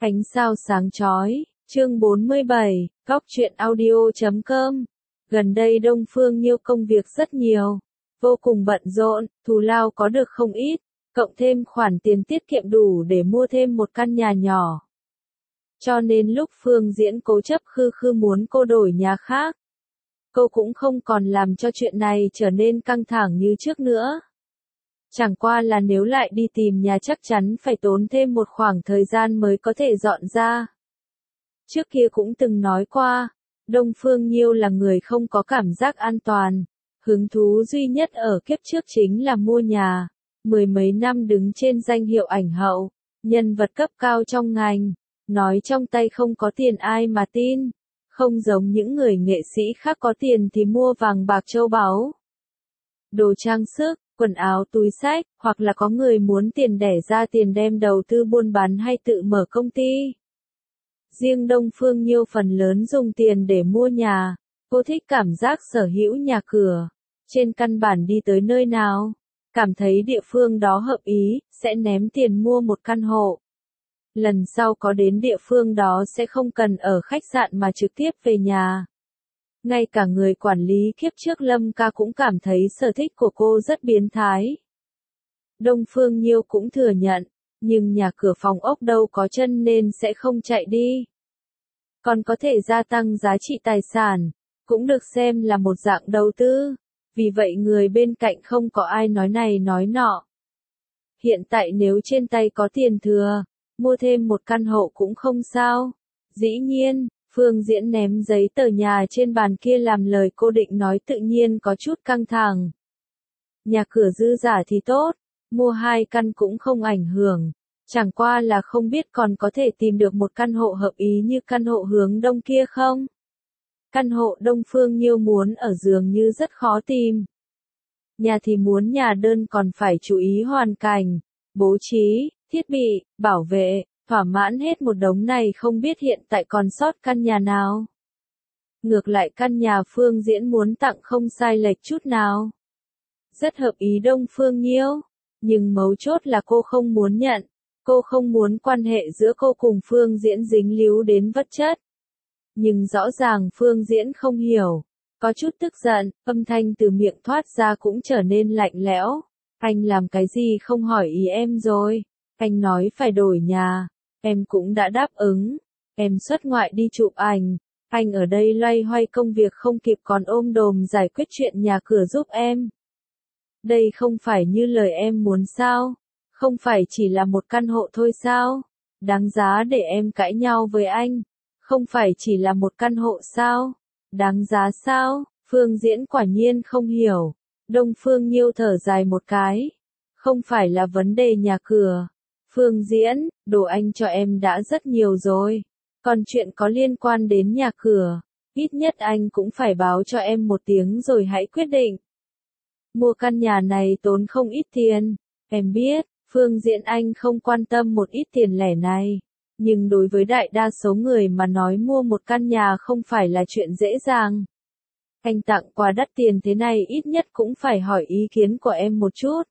Ánh sao sáng chói, chương 47, góc truyện audio.com. Gần đây Đông Phương Nhiêu công việc rất nhiều, vô cùng bận rộn, thù lao có được không ít, cộng thêm khoản tiền tiết kiệm đủ để mua thêm một căn nhà nhỏ. Cho nên lúc Phương Diễn cố chấp khư khư muốn cô đổi nhà khác, cô cũng không còn làm cho chuyện này trở nên căng thẳng như trước nữa. Chẳng qua là nếu lại đi tìm nhà chắc chắn phải tốn thêm một khoảng thời gian mới có thể dọn ra. Trước kia cũng từng nói qua, Đông Phương Nhiêu là người không có cảm giác an toàn. Hứng thú duy nhất ở kiếp trước chính là mua nhà. Mười mấy năm đứng trên danh hiệu ảnh hậu, nhân vật cấp cao trong ngành. Nói trong tay không có tiền ai mà tin. Không giống những người nghệ sĩ khác có tiền thì mua vàng bạc châu báu, đồ trang sức, quần áo túi xách, hoặc là có người muốn tiền đẻ ra tiền đem đầu tư buôn bán hay tự mở công ty. Riêng Đông Phương Nhiêu phần lớn dùng tiền để mua nhà, cô thích cảm giác sở hữu nhà cửa. Trên căn bản đi tới nơi nào, cảm thấy địa phương đó hợp ý, sẽ ném tiền mua một căn hộ. Lần sau có đến địa phương đó sẽ không cần ở khách sạn mà trực tiếp về nhà. Ngay cả người quản lý kiếp trước Lâm Ca cũng cảm thấy sở thích của cô rất biến thái. Đông Phương Nhiêu cũng thừa nhận, nhưng nhà cửa phòng ốc đâu có chân nên sẽ không chạy đi. Còn có thể gia tăng giá trị tài sản, cũng được xem là một dạng đầu tư. Vì vậy người bên cạnh không có ai nói này nói nọ. Hiện tại nếu trên tay có tiền thừa, mua thêm một căn hộ cũng không sao. Dĩ nhiên, Phương Diễn ném giấy tờ nhà trên bàn kia làm lời cô định nói tự nhiên có chút căng thẳng. Nhà cửa dư giả thì tốt, mua 2 căn cũng không ảnh hưởng. Chẳng qua là không biết còn có thể tìm được một căn hộ hợp ý như căn hộ hướng đông kia không? Căn hộ Đông Phương Nhiêu muốn ở dường như rất khó tìm. Nhà thì muốn nhà đơn còn phải chú ý hoàn cảnh, bố trí, thiết bị, bảo vệ, thỏa mãn hết một đống này không biết hiện tại còn sót căn nhà nào. Ngược lại căn nhà Phương Diễn muốn tặng không sai lệch chút nào. Rất hợp ý Đông Phương Nhiêu, nhưng mấu chốt là cô không muốn nhận. Cô không muốn quan hệ giữa cô cùng Phương Diễn dính líu đến vật chất. Nhưng rõ ràng Phương Diễn không hiểu. Có chút tức giận, âm thanh từ miệng thoát ra cũng trở nên lạnh lẽo. Anh làm cái gì không hỏi ý em rồi. Anh nói phải đổi nhà. Em cũng đã đáp ứng. Em xuất ngoại đi chụp ảnh. Anh ở đây loay hoay công việc không kịp còn ôm đồm giải quyết chuyện nhà cửa giúp em. Đây không phải như lời em muốn sao? Không phải chỉ là một căn hộ thôi sao? Đáng giá để em cãi nhau với anh. Không phải chỉ là một căn hộ sao? Đáng giá sao? Phương Diễn quả nhiên không hiểu. Đông Phương Nhiêu thở dài một cái. Không phải là vấn đề nhà cửa. Phương Diễn, đồ anh cho em đã rất nhiều rồi. Còn chuyện có liên quan đến nhà cửa, ít nhất anh cũng phải báo cho em một tiếng rồi hãy quyết định. Mua căn nhà này tốn không ít tiền. Em biết, Phương Diễn anh không quan tâm một ít tiền lẻ này. Nhưng đối với đại đa số người mà nói mua một căn nhà không phải là chuyện dễ dàng. Anh tặng quà đắt tiền thế này ít nhất cũng phải hỏi ý kiến của em một chút.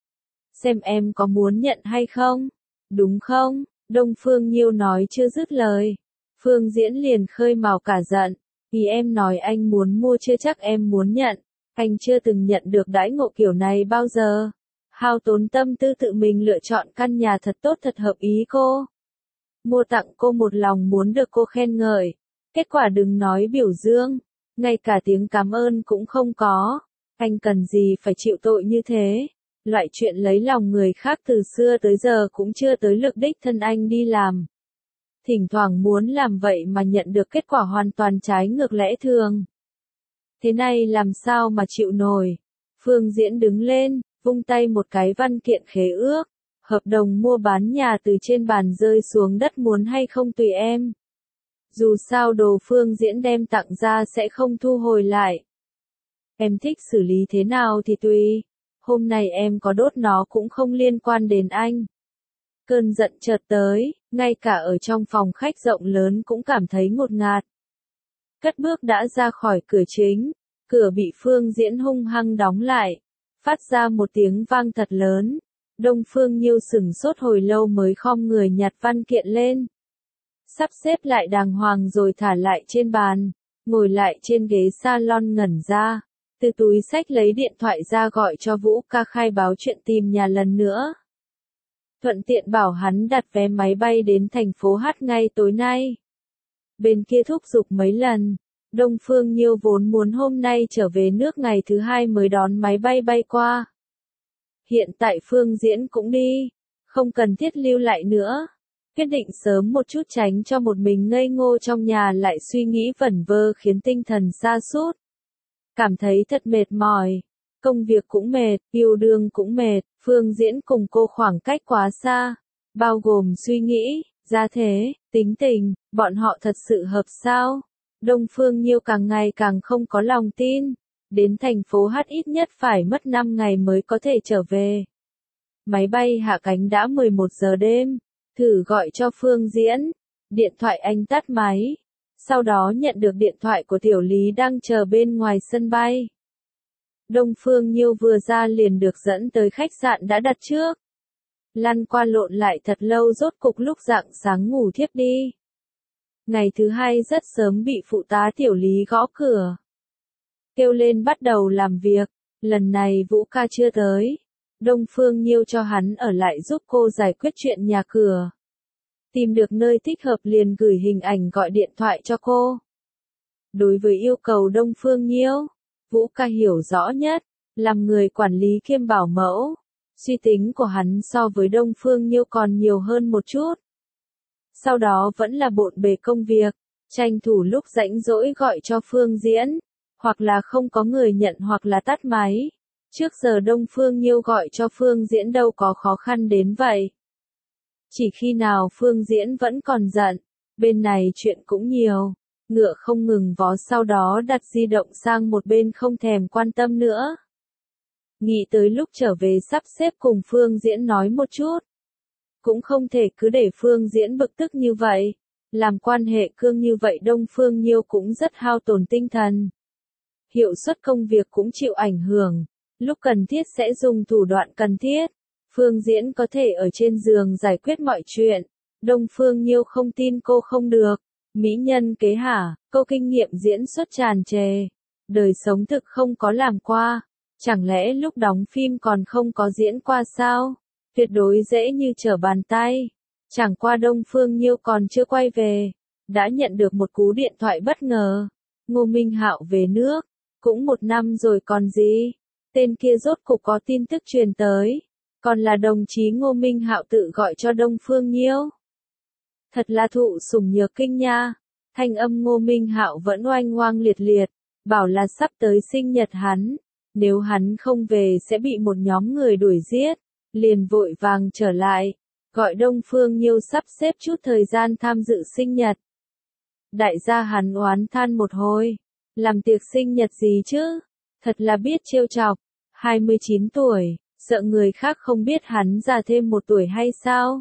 Xem em có muốn nhận hay không? Đúng không? Đông Phương Nhiêu nói chưa dứt lời. Phương Diễn liền khơi mào cả giận. Vì em nói anh muốn mua chưa chắc em muốn nhận. Anh chưa từng nhận được đãi ngộ kiểu này bao giờ. Hao tốn tâm tư tự mình lựa chọn căn nhà thật tốt thật hợp ý cô. Mua tặng cô một lòng muốn được cô khen ngợi. Kết quả đừng nói biểu dương. Ngay cả tiếng cảm ơn cũng không có. Anh cần gì phải chịu tội như thế. Loại chuyện lấy lòng người khác từ xưa tới giờ cũng chưa tới lượt đích thân anh đi làm. Thỉnh thoảng muốn làm vậy mà nhận được kết quả hoàn toàn trái ngược lẽ thường. Thế này làm sao mà chịu nổi. Phương Diễn đứng lên, vung tay một cái văn kiện khế ước. Hợp đồng mua bán nhà từ trên bàn rơi xuống đất muốn hay không tùy em. Dù sao đồ Phương Diễn đem tặng ra sẽ không thu hồi lại. Em thích xử lý thế nào thì tùy. Hôm nay em có đốt nó cũng không liên quan đến anh. Cơn giận chợt tới, ngay cả ở trong phòng khách rộng lớn cũng cảm thấy ngột ngạt. Cất bước đã ra khỏi cửa chính, cửa bị Phương Diễn hung hăng đóng lại, phát ra một tiếng vang thật lớn. Đông Phương Nhiêu sửng sốt hồi lâu mới khom người nhặt văn kiện lên. sắp xếp lại đàng hoàng rồi thả lại trên bàn, ngồi lại trên ghế salon ngẩn ra, từ túi xách lấy điện thoại ra gọi cho Vũ Ca khai báo chuyện tìm nhà lần nữa. Thuận tiện bảo hắn đặt vé máy bay đến thành phố H ngay tối nay. Bên kia thúc giục mấy lần, Đông Phương Nhiêu vốn muốn hôm nay trở về nước ngày thứ hai mới đón máy bay bay qua. Hiện tại Phương Diễn cũng đi, không cần thiết lưu lại nữa. Quyết định sớm một chút tránh cho một mình ngây ngô trong nhà lại suy nghĩ vẩn vơ khiến tinh thần sa sút. Cảm thấy thật mệt mỏi, công việc cũng mệt, yêu đương cũng mệt, Phương Diễn cùng cô khoảng cách quá xa, bao gồm suy nghĩ, gia thế, tính tình, bọn họ thật sự hợp sao? Đông Phương Nhiêu càng ngày càng không có lòng tin, đến thành phố H ít nhất phải mất 5 ngày mới có thể trở về. Máy bay hạ cánh đã 11 giờ đêm, thử gọi cho Phương Diễn, điện thoại anh tắt máy. Sau đó nhận được điện thoại của Tiểu Lý đang chờ bên ngoài sân bay. Đông Phương Nhiêu vừa ra liền được dẫn tới khách sạn đã đặt trước. Lăn qua lộn lại thật lâu rốt cục lúc rạng sáng ngủ thiếp đi. Ngày thứ hai rất sớm bị phụ tá Tiểu Lý gõ cửa. Kêu lên bắt đầu làm việc, lần này Vũ Ca chưa tới. Đông Phương Nhiêu cho hắn ở lại giúp cô giải quyết chuyện nhà cửa. Tìm được nơi thích hợp liền gửi hình ảnh gọi điện thoại cho cô. Đối với yêu cầu Đông Phương Nhiêu, Vũ Ca hiểu rõ nhất, làm người quản lý kiêm bảo mẫu. Suy tính của hắn so với Đông Phương Nhiêu còn nhiều hơn một chút. Sau đó vẫn là bộn bề công việc, tranh thủ lúc rảnh rỗi gọi cho Phương Diễn, hoặc là không có người nhận hoặc là tắt máy. Trước giờ Đông Phương Nhiêu gọi cho Phương Diễn đâu có khó khăn đến vậy. Chỉ khi nào Phương Diễn vẫn còn giận, bên này chuyện cũng nhiều, ngựa không ngừng vó sau đó đặt di động sang một bên không thèm quan tâm nữa. Nghĩ tới lúc trở về sắp xếp cùng Phương Diễn nói một chút. Cũng không thể cứ để Phương Diễn bực tức như vậy, làm quan hệ cương như vậy Đông Phương Nhiêu cũng rất hao tổn tinh thần. Hiệu suất công việc cũng chịu ảnh hưởng, lúc cần thiết sẽ dùng thủ đoạn cần thiết. Phương Diễn có thể ở trên giường giải quyết mọi chuyện, Đông Phương Nhiêu không tin cô không được. Mỹ nhân kế hả, cô kinh nghiệm diễn xuất tràn trề, đời sống thực không có làm qua, chẳng lẽ lúc đóng phim còn không có diễn qua sao? Tuyệt đối dễ như trở bàn tay. Chẳng qua Đông Phương Nhiêu còn chưa quay về, đã nhận được một cú điện thoại bất ngờ. Ngô Minh Hạo về nước, cũng 1 năm rồi còn gì. Tên kia rốt cục có tin tức truyền tới, còn là đồng chí Ngô Minh Hạo tự gọi cho Đông Phương Nhiêu. Thật là thụ sủng nhược kinh nha. Thanh âm Ngô Minh Hạo vẫn oanh oang liệt liệt, bảo là sắp tới sinh nhật hắn, nếu hắn không về sẽ bị một nhóm người đuổi giết, liền vội vàng trở lại, gọi Đông Phương Nhiêu sắp xếp chút thời gian tham dự sinh nhật. Đại gia hắn oán than một hồi, làm tiệc sinh nhật gì chứ, thật là biết trêu chọc, 29 tuổi, sợ người khác không biết hắn già thêm 1 tuổi hay sao?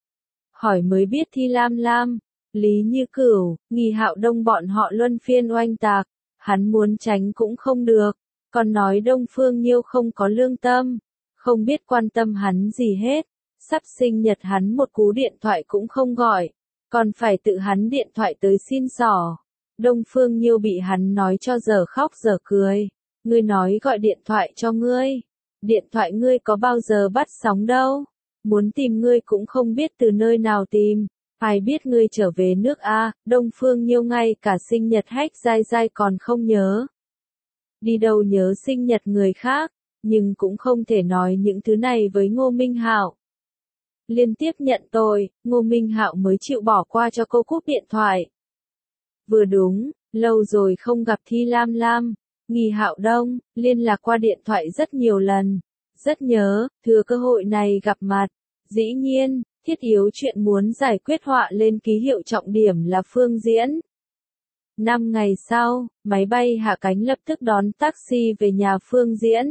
Hỏi mới biết Thi Lam Lam, Lý Như Cửu, Nghi Hạo Đông bọn họ luân phiên oanh tạc, hắn muốn tránh cũng không được, còn nói Đông Phương Nhiêu không có lương tâm, không biết quan tâm hắn gì hết, sắp sinh nhật hắn một cú điện thoại cũng không gọi, còn phải tự hắn điện thoại tới xin xỏ. Đông Phương Nhiêu bị hắn nói cho giờ khóc giờ cười, ngươi nói gọi điện thoại cho ngươi, điện thoại ngươi có bao giờ bắt sóng đâu, muốn tìm ngươi cũng không biết từ nơi nào tìm. Ai biết ngươi trở về nước a? Đông Phương Nhiêu ngay cả sinh nhật Hách Giai Giai còn không nhớ. Đi đâu nhớ sinh nhật người khác, nhưng cũng không thể nói những thứ này với Ngô Minh Hạo. Liên tiếp nhận tội, Ngô Minh Hạo mới chịu bỏ qua cho cô cúp điện thoại. Vừa đúng, lâu rồi không gặp Thi Lam Lam, Nghi Hạo Đông, liên lạc qua điện thoại rất nhiều lần, rất nhớ, thừa cơ hội này gặp mặt, dĩ nhiên. Thiết yếu chuyện muốn giải quyết họa lên ký hiệu trọng điểm là Phương Diễn. 5 ngày sau, máy bay hạ cánh lập tức đón taxi về nhà Phương Diễn.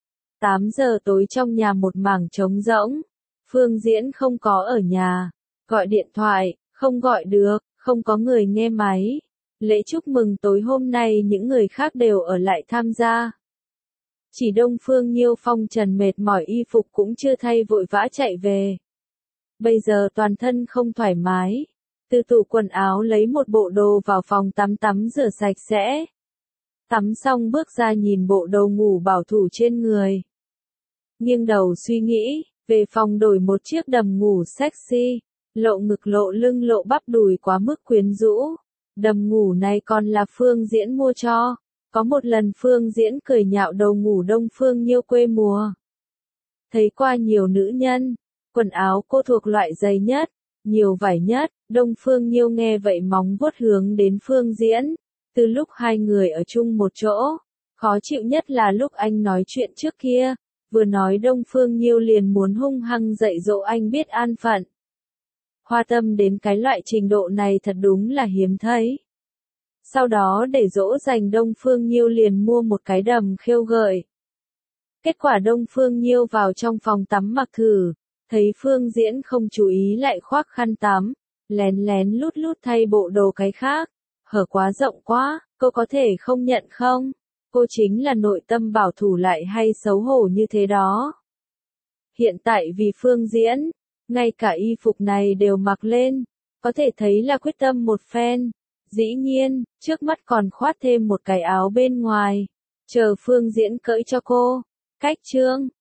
8 giờ tối trong nhà một mảng trống rỗng. Phương Diễn không có ở nhà. Gọi điện thoại, không gọi được, không có người nghe máy. Lễ chúc mừng tối hôm nay những người khác đều ở lại tham gia. Chỉ Đông Phương Nhiêu phong trần mệt mỏi y phục cũng chưa thay vội vã chạy về. Bây giờ toàn thân không thoải mái, Từ tủ quần áo lấy một bộ đồ vào phòng tắm rửa sạch sẽ. Tắm xong bước ra nhìn bộ đồ ngủ bảo thủ trên người. Nghiêng đầu suy nghĩ, về phòng đổi một chiếc đầm ngủ sexy, lộ ngực lộ lưng lộ bắp đùi quá mức quyến rũ. Đầm ngủ này còn là Phương Diễn mua cho. Có một lần Phương Diễn cười nhạo đầu ngủ Đông Phương Nhiêu quê mùa. Thấy qua nhiều nữ nhân, quần áo cô thuộc loại dày nhất, nhiều vải nhất, Đông Phương Nhiêu nghe vậy móng vuốt hướng đến Phương Diễn. Từ lúc hai người ở chung một chỗ, khó chịu nhất là lúc anh nói chuyện trước kia, vừa nói Đông Phương Nhiêu liền muốn hung hăng dạy dỗ anh biết an phận. Hoa tâm đến cái loại trình độ này thật đúng là hiếm thấy. Sau đó để dỗ dành Đông Phương Nhiêu liền mua một cái đầm khêu gợi. Kết quả Đông Phương Nhiêu vào trong phòng tắm mặc thử, thấy Phương Diễn không chú ý lại khoác khăn tắm, lén lén lút lút thay bộ đồ cái khác, hở quá rộng quá, cô có thể không nhận không? Cô chính là nội tâm bảo thủ lại hay xấu hổ như thế đó. Hiện tại vì Phương Diễn, ngay cả y phục này đều mặc lên, có thể thấy là quyết tâm một phen. Dĩ nhiên, trước mắt còn khoác thêm một cái áo bên ngoài, chờ Phương Diễn cởi cho cô. Cách chương